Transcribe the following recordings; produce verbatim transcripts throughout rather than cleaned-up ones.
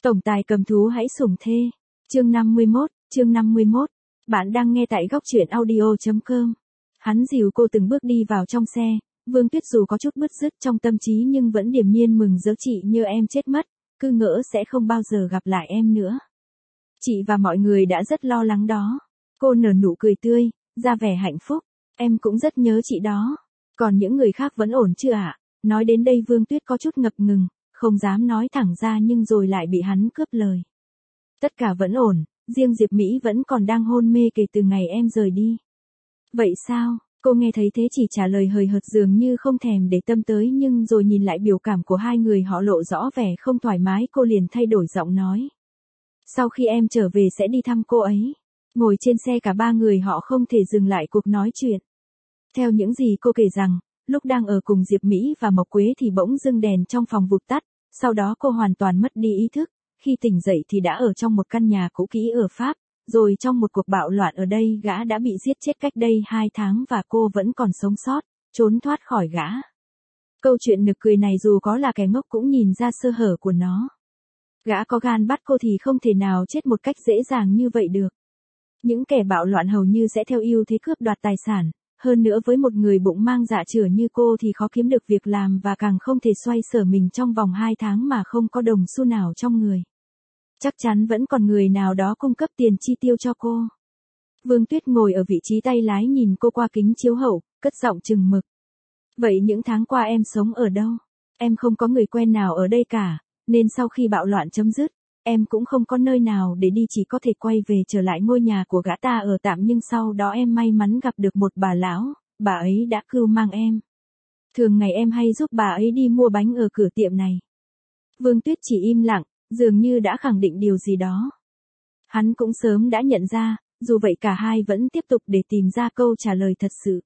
Tổng tài cầm thú hãy sủng thê. Chương năm mươi mốt, chương năm mươi mốt. Bạn đang nghe tại góc truyện audio chấm com. Hắn dìu cô từng bước đi vào trong xe, Vương Tuyết dù có chút bứt rứt trong tâm trí nhưng vẫn điềm nhiên mừng rỡ. Chị như em chết mất, cứ ngỡ sẽ không bao giờ gặp lại em nữa. Chị và mọi người đã rất lo lắng đó. Cô nở nụ cười tươi, ra vẻ hạnh phúc. Em cũng rất nhớ chị đó. Còn những người khác vẫn ổn chưa ạ? Nói đến đây Vương Tuyết có chút ngập ngừng, không dám nói thẳng ra nhưng rồi lại bị hắn cướp lời. Tất cả vẫn ổn, riêng Diệp Mỹ vẫn còn đang hôn mê kể từ ngày em rời đi. Vậy sao? Cô nghe thấy thế chỉ trả lời hời hợt dường như không thèm để tâm tới, nhưng rồi nhìn lại biểu cảm của hai người họ lộ rõ vẻ không thoải mái, cô liền thay đổi giọng nói. Sau khi em trở về sẽ đi thăm cô ấy. Ngồi trên xe cả ba người họ không thể dừng lại cuộc nói chuyện. Theo những gì cô kể rằng, lúc đang ở cùng Diệp Mỹ và Mộc Quế thì bỗng dưng đèn trong phòng vụt tắt, sau đó cô hoàn toàn mất đi ý thức, khi tỉnh dậy thì đã ở trong một căn nhà cũ kỹ ở Pháp, rồi trong một cuộc bạo loạn ở đây gã đã bị giết chết cách đây hai tháng và cô vẫn còn sống sót, trốn thoát khỏi gã. Câu chuyện nực cười này dù có là kẻ ngốc cũng nhìn ra sơ hở của nó. Gã có gan bắt cô thì không thể nào chết một cách dễ dàng như vậy được. Những kẻ bạo loạn hầu như sẽ theo ưu thế cướp đoạt tài sản. Hơn nữa với một người bụng mang dạ chửa như cô thì khó kiếm được việc làm và càng không thể xoay sở mình trong vòng hai tháng mà không có đồng xu nào trong người. Chắc chắn vẫn còn người nào đó cung cấp tiền chi tiêu cho cô. Vương Tuyết ngồi ở vị trí tay lái nhìn cô qua kính chiếu hậu, cất giọng chừng mực. Vậy những tháng qua em sống ở đâu? Em không có người quen nào ở đây cả, nên sau khi bạo loạn chấm dứt, em cũng không có nơi nào để đi, chỉ có thể quay về trở lại ngôi nhà của gã ta ở tạm, nhưng sau đó em may mắn gặp được một bà lão, bà ấy đã cưu mang em. Thường ngày em hay giúp bà ấy đi mua bánh ở cửa tiệm này. Vương Tuyết chỉ im lặng, dường như đã khẳng định điều gì đó. Hắn cũng sớm đã nhận ra, dù vậy cả hai vẫn tiếp tục để tìm ra câu trả lời thật sự.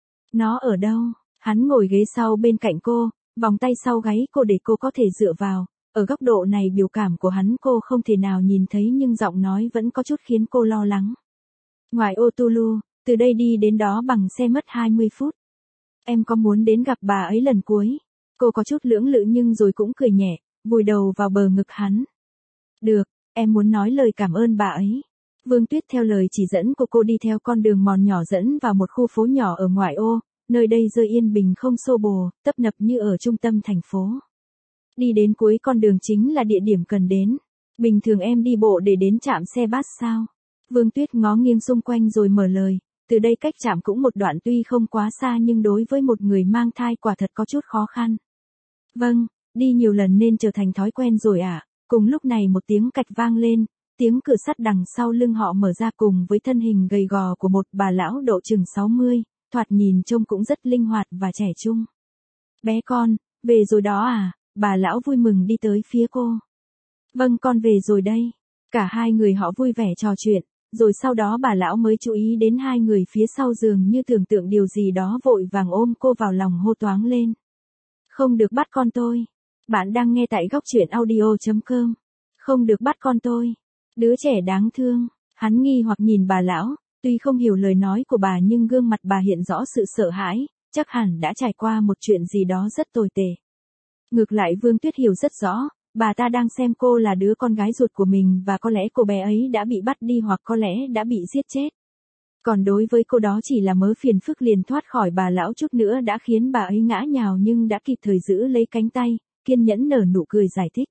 Nó ở đâu? Hắn ngồi ghế sau bên cạnh cô, vòng tay sau gáy cô để cô có thể dựa vào. Ở góc độ này biểu cảm của hắn cô không thể nào nhìn thấy nhưng giọng nói vẫn có chút khiến cô lo lắng. Ngoài ô Tulu, từ đây đi đến đó bằng xe mất hai mươi phút. Em có muốn đến gặp bà ấy lần cuối? Cô có chút lưỡng lự nhưng rồi cũng cười nhẹ, vùi đầu vào bờ ngực hắn. Được, em muốn nói lời cảm ơn bà ấy. Vương Tuyết theo lời chỉ dẫn của cô đi theo con đường mòn nhỏ dẫn vào một khu phố nhỏ ở ngoại ô, nơi đây rơi yên bình không xô bồ, tấp nập như ở trung tâm thành phố. Đi đến cuối con đường chính là địa điểm cần đến. Bình thường em đi bộ để đến trạm xe bus sao? Vương Tuyết ngó nghiêng xung quanh rồi mở lời, từ đây cách trạm cũng một đoạn, tuy không quá xa nhưng đối với một người mang thai quả thật có chút khó khăn. Vâng, đi nhiều lần nên trở thành thói quen rồi ạ. À. Cùng lúc này một tiếng cạch vang lên, tiếng cửa sắt đằng sau lưng họ mở ra cùng với thân hình gầy gò của một bà lão độ chừng sáu mươi, thoạt nhìn trông cũng rất linh hoạt và trẻ trung. Bé con, về rồi đó à? Bà lão vui mừng đi tới phía cô. Vâng, con về rồi đây. Cả hai người họ vui vẻ trò chuyện, rồi sau đó bà lão mới chú ý đến hai người phía sau, giường như tưởng tượng điều gì đó vội vàng ôm cô vào lòng hô toáng lên. Không được bắt con tôi. Bạn đang nghe tại góc truyện audio chấm com. Không được bắt con tôi. Đứa trẻ đáng thương. Hắn nghi hoặc nhìn bà lão, tuy không hiểu lời nói của bà nhưng gương mặt bà hiện rõ sự sợ hãi, chắc hẳn đã trải qua một chuyện gì đó rất tồi tệ. Ngược lại Vương Tuyết hiểu rất rõ, bà ta đang xem cô là đứa con gái ruột của mình và có lẽ cô bé ấy đã bị bắt đi hoặc có lẽ đã bị giết chết. Còn đối với cô đó chỉ là mớ phiền phức liền thoát khỏi bà lão chút nữa đã khiến bà ấy ngã nhào, nhưng đã kịp thời giữ lấy cánh tay, kiên nhẫn nở nụ cười giải thích.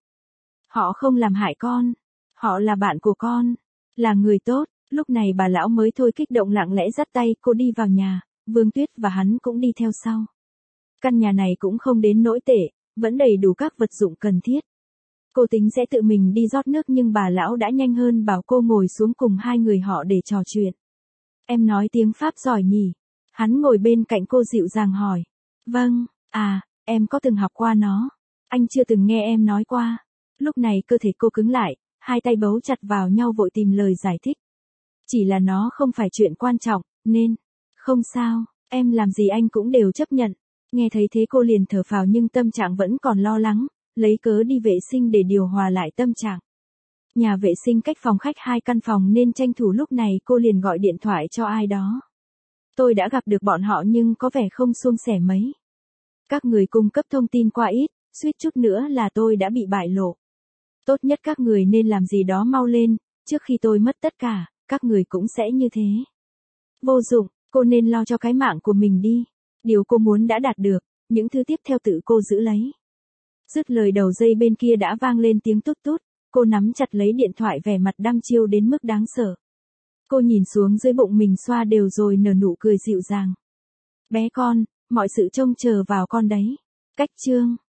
Họ không làm hại con. Họ là bạn của con. Là người tốt. Lúc này bà lão mới thôi kích động lặng lẽ dắt tay cô đi vào nhà, Vương Tuyết và hắn cũng đi theo sau. Căn nhà này cũng không đến nỗi tệ. Vẫn đầy đủ các vật dụng cần thiết. Cô tính sẽ tự mình đi rót nước nhưng bà lão đã nhanh hơn bảo cô ngồi xuống cùng hai người họ để trò chuyện. Em nói tiếng Pháp giỏi nhỉ? Hắn ngồi bên cạnh cô dịu dàng hỏi. Vâng, à, em có từng học qua nó. Anh chưa từng nghe em nói qua. Lúc này cơ thể cô cứng lại, hai tay bấu chặt vào nhau vội tìm lời giải thích. Chỉ là nó không phải chuyện quan trọng, nên... Không sao, em làm gì anh cũng đều chấp nhận. Nghe thấy thế cô liền thở phào nhưng tâm trạng vẫn còn lo lắng, lấy cớ đi vệ sinh để điều hòa lại tâm trạng. Nhà vệ sinh cách phòng khách hai căn phòng nên tranh thủ lúc này cô liền gọi điện thoại cho ai đó. Tôi đã gặp được bọn họ nhưng có vẻ không suôn sẻ mấy. Các người cung cấp thông tin qua ít, suýt chút nữa là tôi đã bị bại lộ. Tốt nhất các người nên làm gì đó mau lên, trước khi tôi mất tất cả, các người cũng sẽ như thế. Vô dụng, cô nên lo cho cái mạng của mình đi. Điều cô muốn đã đạt được, những thứ tiếp theo tự cô giữ lấy. Dứt lời đầu dây bên kia đã vang lên tiếng tút tút, cô nắm chặt lấy điện thoại vẻ mặt đăm chiêu đến mức đáng sợ. Cô nhìn xuống dưới bụng mình xoa đều rồi nở nụ cười dịu dàng. Bé con, mọi sự trông chờ vào con đấy. Cách chương